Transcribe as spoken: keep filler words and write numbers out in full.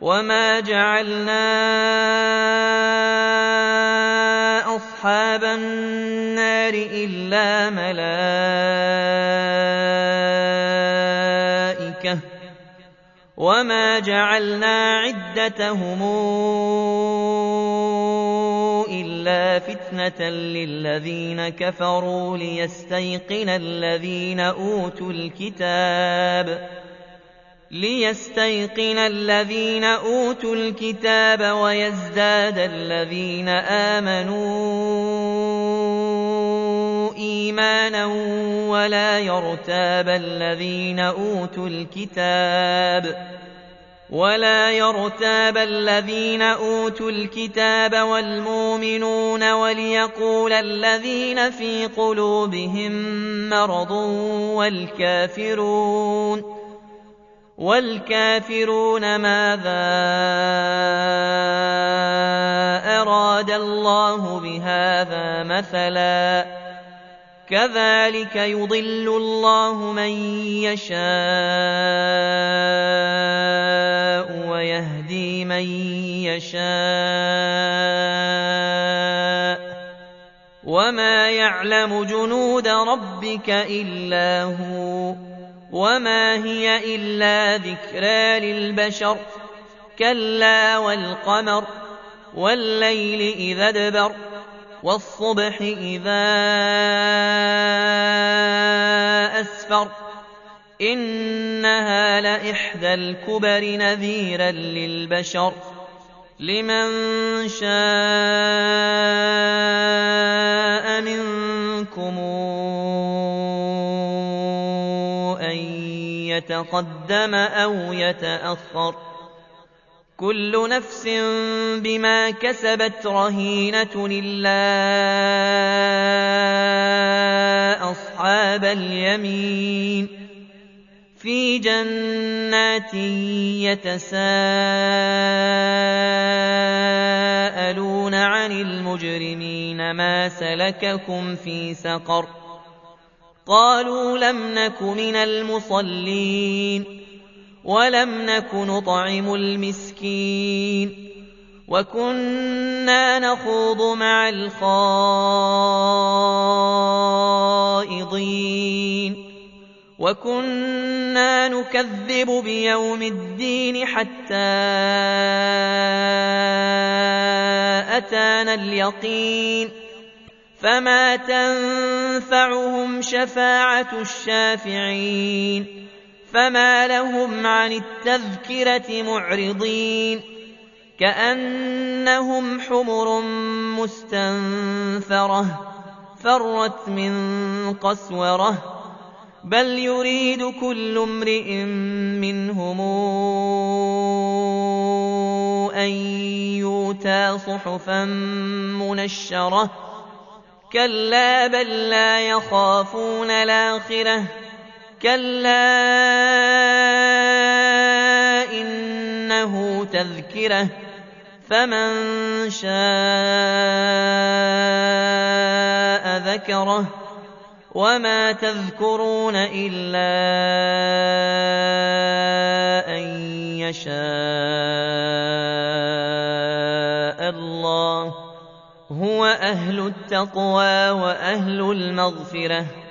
وما جعلنا أصحاب النار إلا ملائكة وما جعلنا عدتهم إلا فتنة للذين كفروا ليستيقن الذين أوتوا الكتاب ليستيقن الذين أوتوا الكتاب ويزداد الذين آمنوا إيمانا ولا يرتاب الذين أوتوا الكتاب ولا يرتاب الذين أوتوا الكتاب والمؤمنون وليقول الذين في قلوبهم مرض والكافرون والكافرون ماذا أراد الله بهذا مثلا كذلك يضل الله من يشاء ويهدي من يشاء وما يعلم جنود ربك إلا هو وما هي إلا ذكرى للبشر كلا والقمر والليل إذا ادبر والصبح إذا أسفر إنها لإحدى الكبر نذيرا للبشر لمن شاء منكم أن يتقدم أو يتأخر كل نفس بما كسبت رهينة إلا أصحاب اليمين في جنات يتساءلون عن المجرمين ما سلككم في سقر قالوا لم نك من المصلين ولم نك نطعم المسكين وكنا نخوض مع الخائضين وكنا نكذب بيوم الدين حتى أتانا اليقين فما تنفعهم شفاعة الشافعين فما لهم عن التذكرة معرضين كأنهم حمر مستنفرة فرت من قسورة بل يريد كل امرئ منهم أن يؤتى صحفا منشرة كلا بل لا يخافون الآخرة كلا إنه تذكرة فمن شاء ذكره وما تذكرون إلا أن يشاء الله هو أهل التقوى وأهل المغفرة